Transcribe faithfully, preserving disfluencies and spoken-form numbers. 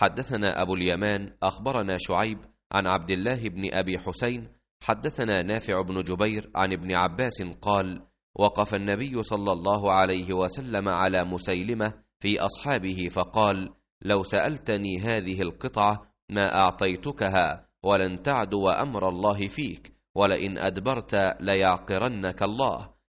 حدثنا أبو اليمان أخبرنا شعيب عن عبد الله بن أبي حسين حدثنا نافع بن جبير عن ابن عباس قال: وقف النبي صلى الله عليه وسلم على مسيلمة في أصحابه فقال: لو سألتني هذه القطعة ما أعطيتكها ولن تعدو أمر الله فيك، ولئن أدبرت ليعقرنك الله.